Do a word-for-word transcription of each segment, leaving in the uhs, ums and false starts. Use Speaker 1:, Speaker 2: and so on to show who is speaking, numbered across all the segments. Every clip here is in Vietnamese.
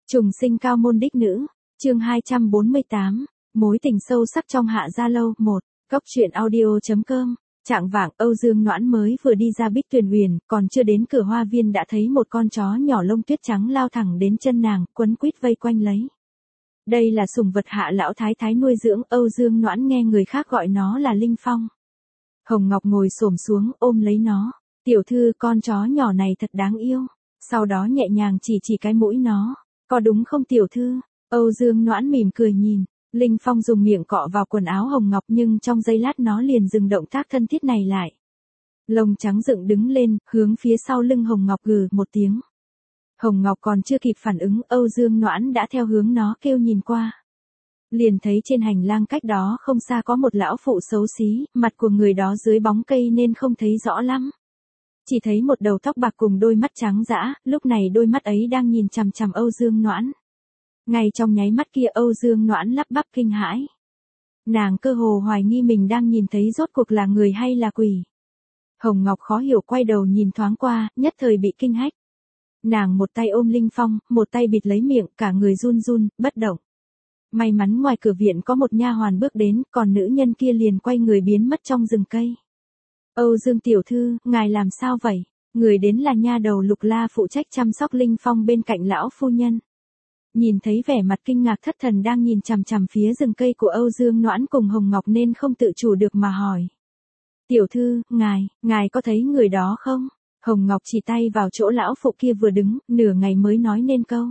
Speaker 1: Trùng sinh cao môn đích nữ, chương hai trăm bốn mươi tám, mối tình sâu sắc trong Hạ Gia Lâu, một, Cốc truyện audio.com, Trạng vạng Âu Dương Noãn mới vừa đi ra Bích Tuyền Uyển, còn chưa đến cửa hoa viên đã thấy một con chó nhỏ lông tuyết trắng lao thẳng đến chân nàng, quấn quýt vây quanh lấy. Đây là sủng vật Hạ lão thái thái nuôi dưỡng, Âu Dương Noãn nghe người khác gọi nó là Linh Phong. Hồng Ngọc ngồi xổm xuống ôm lấy nó, tiểu thư con chó nhỏ này thật đáng yêu, sau đó nhẹ nhàng chỉ chỉ cái mũi nó. Có đúng không tiểu thư? Âu Dương Noãn mỉm cười nhìn, Linh Phong dùng miệng cọ vào quần áo Hồng Ngọc nhưng trong giây lát nó liền dừng động tác thân thiết này lại. Lông trắng dựng đứng lên, hướng phía sau lưng Hồng Ngọc gừ một tiếng. Hồng Ngọc còn chưa kịp phản ứng, Âu Dương Noãn đã theo hướng nó kêu nhìn qua. Liền thấy trên hành lang cách đó không xa có một lão phụ xấu xí, mặt của người đó dưới bóng cây nên không thấy rõ lắm. Chỉ thấy một đầu tóc bạc cùng đôi mắt trắng dã, lúc này đôi mắt ấy đang nhìn chằm chằm Âu Dương Noãn. Ngay trong nháy mắt kia Âu Dương Noãn lắp bắp kinh hãi. Nàng cơ hồ hoài nghi mình đang nhìn thấy rốt cuộc là người hay là quỷ. Hồng Ngọc khó hiểu quay đầu nhìn thoáng qua, nhất thời bị kinh hách. Nàng một tay ôm Linh Phong, một tay bịt lấy miệng, cả người run run, bất động. May mắn ngoài cửa viện có một nha hoàn bước đến, còn nữ nhân kia liền quay người biến mất trong rừng cây. Âu Dương tiểu thư, ngài làm sao vậy? Người đến là nha đầu Lục La phụ trách chăm sóc Linh Phong bên cạnh lão phu nhân. Nhìn thấy vẻ mặt kinh ngạc thất thần đang nhìn chằm chằm phía rừng cây của Âu Dương Noãn cùng Hồng Ngọc nên không tự chủ được mà hỏi. Tiểu thư, ngài, ngài có thấy người đó không? Hồng Ngọc chỉ tay vào chỗ lão phụ kia vừa đứng, nửa ngày mới nói nên câu.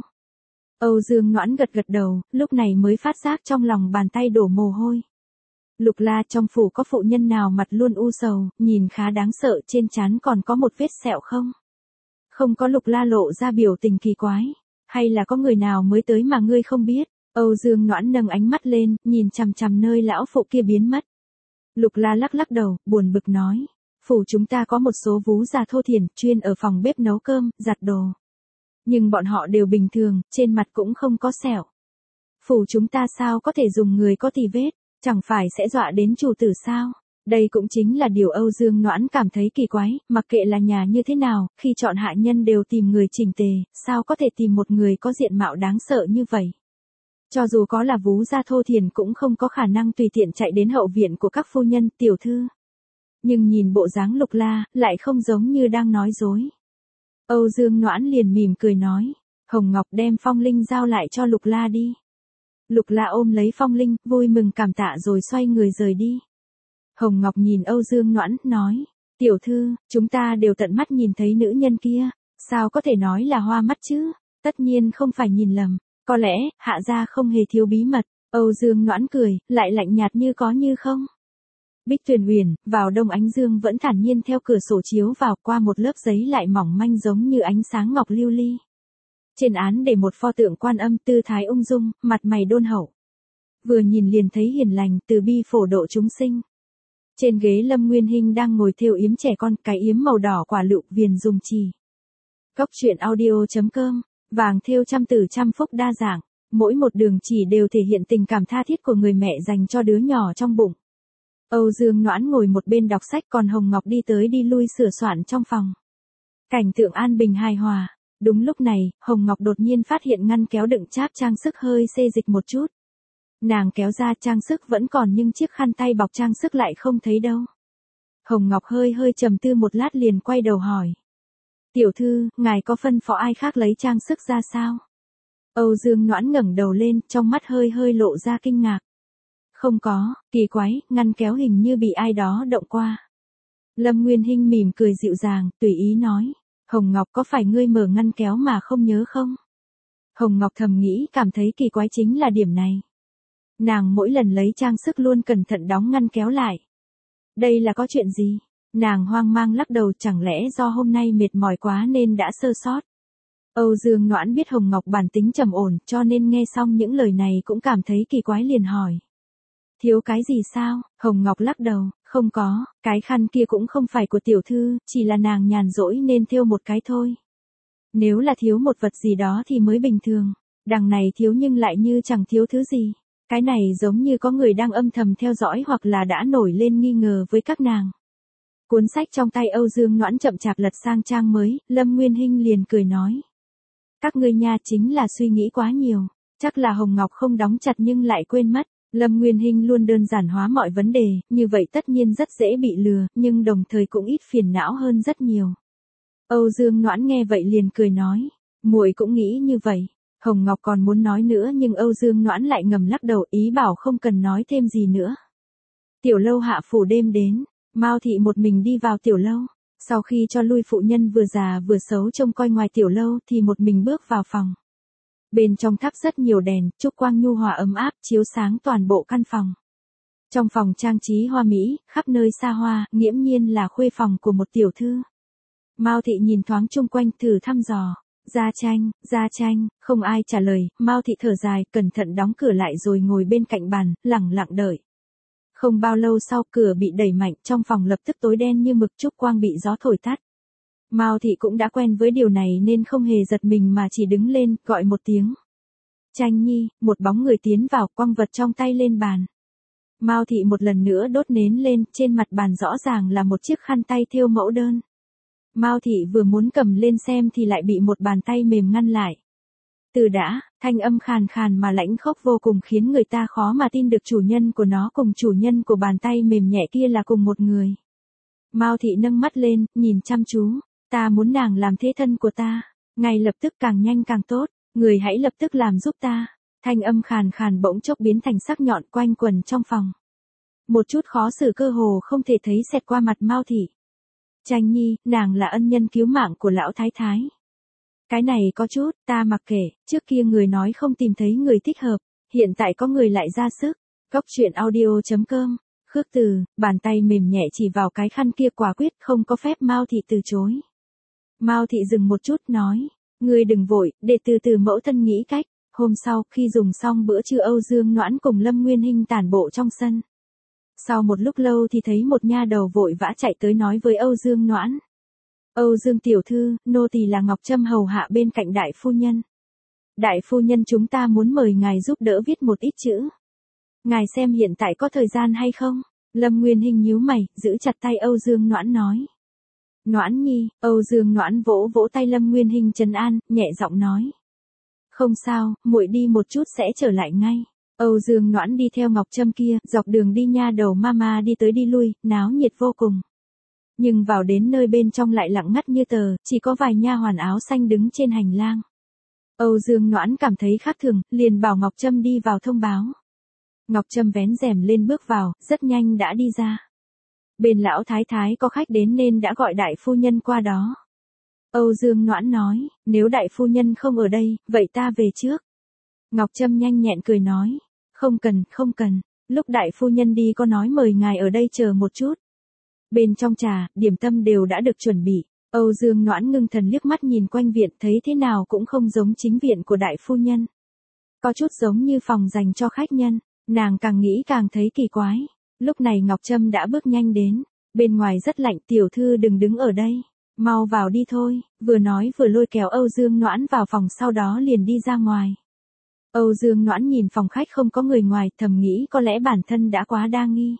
Speaker 1: Âu Dương Noãn gật gật đầu, lúc này mới phát giác trong lòng bàn tay đổ mồ hôi. Lục La trong phủ có phụ nhân nào mặt luôn u sầu, nhìn khá đáng sợ, trên trán còn có một vết sẹo không? Không có. Lục La lộ ra biểu tình kỳ quái. Hay là có người nào mới tới mà ngươi không biết? Âu Dương Noãn nâng ánh mắt lên, nhìn chằm chằm nơi lão phụ kia biến mất. Lục La lắc lắc đầu, buồn bực nói. Phủ chúng ta có một số vú già thô thiển, chuyên ở phòng bếp nấu cơm, giặt đồ. Nhưng bọn họ đều bình thường, trên mặt cũng không có sẹo. Phủ chúng ta sao có thể dùng người có tì vết? Chẳng phải sẽ dọa đến chủ tử sao? Đây cũng chính là điều Âu Dương Noãn cảm thấy kỳ quái, mặc kệ là nhà như thế nào, khi chọn hạ nhân đều tìm người chỉnh tề, sao có thể tìm một người có diện mạo đáng sợ như vậy? Cho dù có là vú gia thô thiển cũng không có khả năng tùy tiện chạy đến hậu viện của các phu nhân, tiểu thư. Nhưng nhìn bộ dáng Lục La, lại không giống như đang nói dối. Âu Dương Noãn liền mỉm cười nói, Hồng Ngọc đem Phong Linh giao lại cho Lục La đi. Lục La ôm lấy Phong Linh, vui mừng cảm tạ rồi xoay người rời đi. Hồng Ngọc nhìn Âu Dương Noãn, nói, tiểu thư, chúng ta đều tận mắt nhìn thấy nữ nhân kia, sao có thể nói là hoa mắt chứ? Tất nhiên không phải nhìn lầm, có lẽ, Hạ gia không hề thiếu bí mật. Âu Dương Noãn cười, lại lạnh nhạt như có như không. Bích Tuyền Uyển, vào đông ánh dương vẫn thản nhiên theo cửa sổ chiếu vào, qua một lớp giấy lại mỏng manh giống như ánh sáng ngọc lưu ly. Trên án để một pho tượng Quan Âm, tư thái ung dung, mặt mày đôn hậu. Vừa nhìn liền thấy hiền lành, từ bi phổ độ chúng sinh. Trên ghế Lâm Nguyên Hinh đang ngồi thêu yếm trẻ con, cái yếm màu đỏ quả lựu viền dùng chì. Cốc truyện audio.com, vàng thêu trăm tử trăm phúc đa dạng, mỗi một đường chỉ đều thể hiện tình cảm tha thiết của người mẹ dành cho đứa nhỏ trong bụng. Âu Dương Noãn ngồi một bên đọc sách, còn Hồng Ngọc đi tới đi lui sửa soạn trong phòng. Cảnh tượng an bình hài hòa. Đúng lúc này, Hồng Ngọc đột nhiên phát hiện ngăn kéo đựng cháp trang sức hơi xê dịch một chút. Nàng kéo ra, trang sức vẫn còn nhưng chiếc khăn tay bọc trang sức lại không thấy đâu. Hồng Ngọc hơi hơi trầm tư một lát liền quay đầu hỏi. Tiểu thư, ngài có phân phó ai khác lấy trang sức ra sao? Âu Dương Noãn ngẩng đầu lên, trong mắt hơi hơi lộ ra kinh ngạc. Không có, kỳ quái, ngăn kéo hình như bị ai đó động qua. Lâm Nguyên Hinh mỉm cười dịu dàng, tùy ý nói. Hồng Ngọc, có phải ngươi mở ngăn kéo mà không nhớ không? Hồng Ngọc thầm nghĩ, cảm thấy kỳ quái chính là điểm này. Nàng mỗi lần lấy trang sức luôn cẩn thận đóng ngăn kéo lại. Đây là có chuyện gì? Nàng hoang mang lắc đầu, chẳng lẽ do hôm nay mệt mỏi quá nên đã sơ sót. Âu Dương Noãn biết Hồng Ngọc bản tính trầm ổn, cho nên nghe xong những lời này cũng cảm thấy kỳ quái liền hỏi. Thiếu cái gì sao? Hồng Ngọc lắc đầu, không có, cái khăn kia cũng không phải của tiểu thư, chỉ là nàng nhàn rỗi nên thêu một cái thôi. Nếu là thiếu một vật gì đó thì mới bình thường, đằng này thiếu nhưng lại như chẳng thiếu thứ gì. Cái này giống như có người đang âm thầm theo dõi hoặc là đã nổi lên nghi ngờ với các nàng. Cuốn sách trong tay Âu Dương Noãn chậm chạp lật sang trang mới, Lâm Nguyên Hinh liền cười nói. Các ngươi nha chính là suy nghĩ quá nhiều. Chắc là Hồng Ngọc không đóng chặt nhưng lại quên mất. Lâm Nguyên Hinh luôn đơn giản hóa mọi vấn đề, như vậy tất nhiên rất dễ bị lừa, nhưng đồng thời cũng ít phiền não hơn rất nhiều. Âu Dương Noãn nghe vậy liền cười nói, muội cũng nghĩ như vậy. Hồng Ngọc còn muốn nói nữa nhưng Âu Dương Noãn lại ngầm lắc đầu, ý bảo không cần nói thêm gì nữa. Tiểu lâu hạ phủ đêm đến, Mao thị một mình đi vào tiểu lâu. Sau khi cho lui phụ nhân vừa già vừa xấu trông coi ngoài tiểu lâu thì một mình bước vào phòng. Bên trong thắp rất nhiều đèn, trúc quang nhu hòa ấm áp chiếu sáng toàn bộ căn phòng. Trong phòng trang trí hoa mỹ, khắp nơi xa hoa, nghiễm nhiên là khuê phòng của một tiểu thư. Mao thị nhìn thoáng chung quanh thử thăm dò. Gia Tranh, Gia Tranh, không ai trả lời, Mao thị thở dài, cẩn thận đóng cửa lại rồi ngồi bên cạnh bàn, lẳng lặng đợi. Không bao lâu sau cửa bị đẩy mạnh, trong phòng lập tức tối đen như mực, trúc quang bị gió thổi tắt. Mao thị cũng đã quen với điều này nên không hề giật mình mà chỉ đứng lên, gọi một tiếng. Tranh nhi, một bóng người tiến vào, quăng vật trong tay lên bàn. Mao thị một lần nữa đốt nến lên, trên mặt bàn rõ ràng là một chiếc khăn tay thêu mẫu đơn. Mao thị vừa muốn cầm lên xem thì lại bị một bàn tay mềm ngăn lại. Từ đã, thanh âm khàn khàn mà lãnh khốc vô cùng khiến người ta khó mà tin được chủ nhân của nó cùng chủ nhân của bàn tay mềm nhẹ kia là cùng một người. Mao thị nâng mắt lên, nhìn chăm chú, ta muốn nàng làm thế thân của ta, ngay lập tức càng nhanh càng tốt, người hãy lập tức làm giúp ta. Thanh âm khàn khàn bỗng chốc biến thành sắc nhọn quanh quần trong phòng. Một chút khó xử cơ hồ không thể thấy xẹt qua mặt Mao thị. Tranh nhi, nàng là ân nhân cứu mạng của lão thái thái. Cái này có chút, ta mặc kệ, trước kia người nói không tìm thấy người thích hợp, hiện tại có người lại ra sức. Góc truyện audio chấm com, Khước Từ, bàn tay mềm nhẹ chỉ vào cái khăn kia quả quyết không có phép Mao thị từ chối. Mao thị dừng một chút nói, ngươi đừng vội, để từ từ mẫu thân nghĩ cách. Hôm sau, khi dùng xong bữa trưa Âu Dương Noãn cùng Lâm Nguyên Hinh tản bộ trong sân. Sau một lúc lâu thì thấy một nha đầu vội vã chạy tới nói với Âu Dương Noãn. Âu Dương tiểu thư, nô tỳ là Ngọc Trâm hầu hạ bên cạnh đại phu nhân. Đại phu nhân chúng ta muốn mời ngài giúp đỡ viết một ít chữ. Ngài xem hiện tại có thời gian hay không? Lâm Nguyên Hinh nhíu mày, giữ chặt tay Âu Dương Noãn nói. Noãn nhi, Âu Dương Noãn vỗ vỗ tay Lâm Nguyên Hinh trấn an, nhẹ giọng nói. Không sao, muội đi một chút sẽ trở lại ngay. Âu Dương Noãn đi theo Ngọc Trâm kia, dọc đường đi nha đầu mama đi tới đi lui, náo nhiệt vô cùng. Nhưng vào đến nơi bên trong lại lặng ngắt như tờ, chỉ có vài nha hoàn áo xanh đứng trên hành lang. Âu Dương Noãn cảm thấy khác thường, liền bảo Ngọc Trâm đi vào thông báo. Ngọc Trâm vén rèm lên bước vào, rất nhanh đã đi ra. Bên lão thái thái có khách đến nên đã gọi đại phu nhân qua đó. Âu Dương Noãn nói, nếu đại phu nhân không ở đây, vậy ta về trước. Ngọc Trâm nhanh nhẹn cười nói, không cần, không cần, lúc đại phu nhân đi có nói mời ngài ở đây chờ một chút. Bên trong trà, điểm tâm đều đã được chuẩn bị. Âu Dương Noãn ngưng thần liếc mắt nhìn quanh viện thấy thế nào cũng không giống chính viện của đại phu nhân. Có chút giống như phòng dành cho khách nhân, nàng càng nghĩ càng thấy kỳ quái. Lúc này Ngọc Trâm đã bước nhanh đến, bên ngoài rất lạnh, tiểu thư đừng đứng ở đây, mau vào đi thôi, vừa nói vừa lôi kéo Âu Dương Noãn vào phòng sau đó liền đi ra ngoài. Âu Dương Noãn nhìn phòng khách không có người ngoài, thầm nghĩ có lẽ bản thân đã quá đa nghi.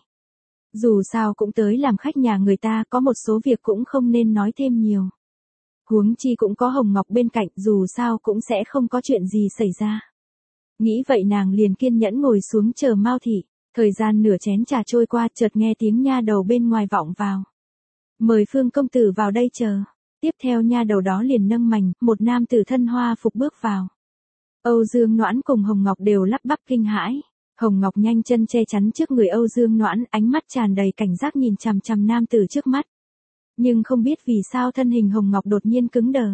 Speaker 1: Dù sao cũng tới làm khách nhà người ta, có một số việc cũng không nên nói thêm nhiều. Huống chi cũng có Hồng Ngọc bên cạnh, dù sao cũng sẽ không có chuyện gì xảy ra. Nghĩ vậy nàng liền kiên nhẫn ngồi xuống chờ Mao thị. Thời gian nửa chén trà trôi qua, chợt nghe tiếng nha đầu bên ngoài vọng vào. Mời Phương công tử vào đây chờ. Tiếp theo nha đầu đó liền nâng mành, một nam tử thân hoa phục bước vào. Âu Dương Noãn cùng Hồng Ngọc đều lắp bắp kinh hãi. Hồng Ngọc nhanh chân che chắn trước người Âu Dương Noãn, ánh mắt tràn đầy cảnh giác nhìn chằm chằm nam tử trước mắt. Nhưng không biết vì sao thân hình Hồng Ngọc đột nhiên cứng đờ.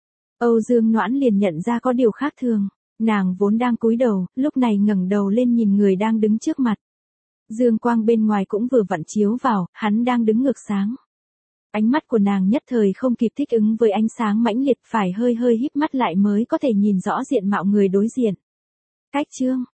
Speaker 1: Âu Dương Noãn liền nhận ra có điều khác thường. Nàng vốn đang cúi đầu, lúc này ngẩng đầu lên nhìn người đang đứng trước mặt. Dương quang bên ngoài cũng vừa vặn chiếu vào, hắn đang đứng ngược sáng. Ánh mắt của nàng nhất thời không kịp thích ứng với ánh sáng mãnh liệt, phải hơi hơi híp mắt lại mới có thể nhìn rõ diện mạo người đối diện. Cách chương,